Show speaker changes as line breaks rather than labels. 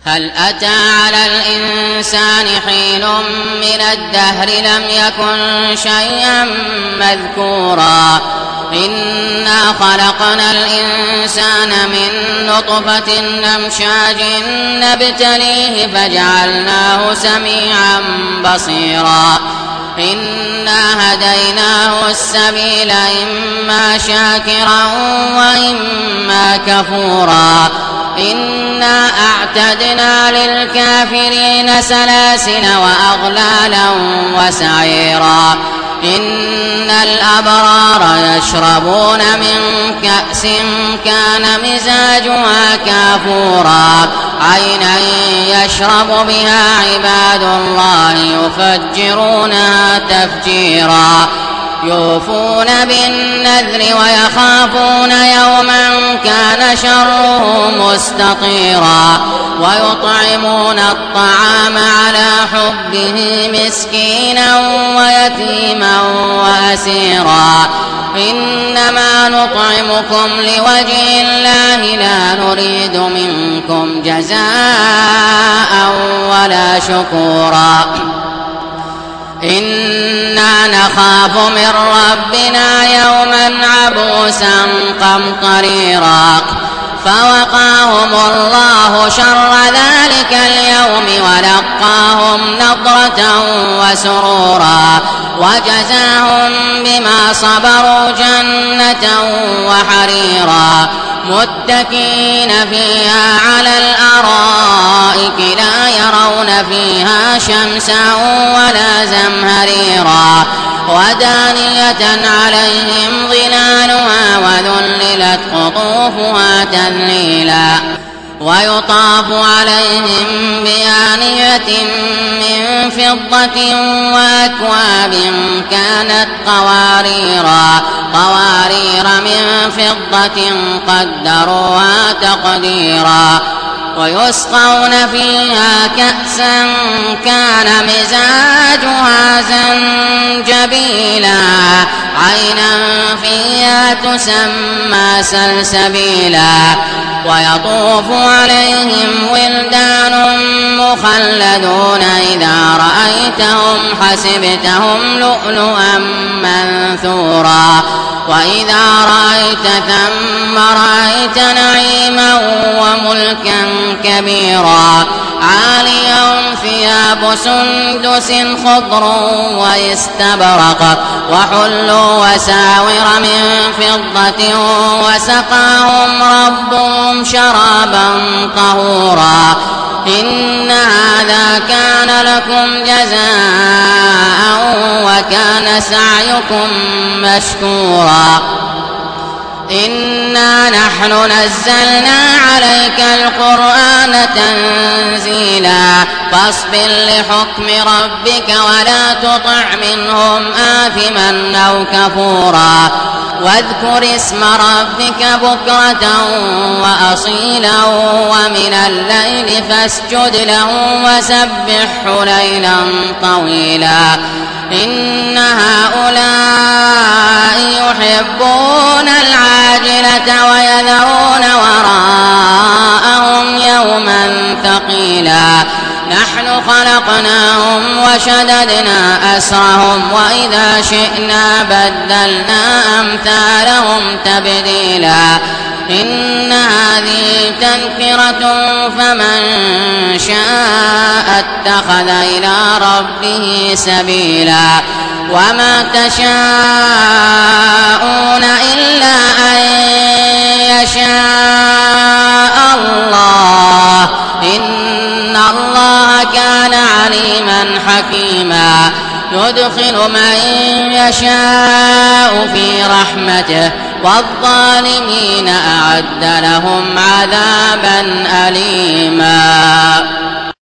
هل أتى على الإنسان حين من الدهر لم يكن شيئا مذكورا إنا خلقنا الإنسان من نطفة أمشاج نبتليه فجعلناه سميعا بصيرا إنا هديناه السبيل إما شاكرا وإما كفورا إنا أعتدنا للكافرين سلاسل وأغلالا وسعيرا إن الأبرار يشربون من كأس كان مزاجها كافورا عينا يشرب بها عباد الله يفجرونها تفجيرا يوفون بالنذر ويخافون يوما كان شره مستطيرا ويطعمون الطعام على حبه مسكينا ويتيما وأسيرا إنما نطعمكم لوجه الله لا نريد منكم جزاء ولا شكورا إنا نخاف من ربنا يوما عبوسا قمطريرا فوقاهم الله شر ذلك اليوم ولقاهم نضرة وسرورا وجزاهم بما صبروا جنة وحريرا متكئين فيها على الأرائك لا يرون فيها شمسا ولا زمهريرا ودانية عليهم ظلالها وذللت قطوفها تذليلا ويطاف عليهم بآنية من فضة وأكواب كانت قوارير من فضة قدروها تقديرا ويسقون فيها كأسا كان مزاجها زنجبيلا عينا فيها تسمى سلسبيلا ويطوف عليهم ولدان مخلدون إذا رأيتهم حسبتهم لؤلؤا منثورا وإذا رأيت ثم رأيت نعيما وملكا كبيرا عاليهم ثياب سندس خضر واستبرق وحلوا وساور من فضة وسقاهم ربهم شرابا طهورا إن هذا كان لكم جزاء وكان سعيكم مشكورا إنا نحن نزلنا عليك القرآن تنزيلا فاصبر لحكم ربك ولا تطع منهم آثما أو كفورا واذكر اسم ربك بكرة وأصيلا ومن الليل فاسجد له وسبحه ليلا طويلا إن هؤلاء يحبون العاجلة ويذرون وراءهم يوما ثقيلا نحن خلقناهم وشددنا أسرهم وإذا شئنا بدلنا أمثالهم تبديلا إن هذه تذكرة فمن شاء اتخذ إلى ربه سبيلا وما تشاءون إلا أن يشاء الله إن الله كان عليما حكيما يدخل من يشاء في رحمته والظالمين أعد لهم عذابا أليما.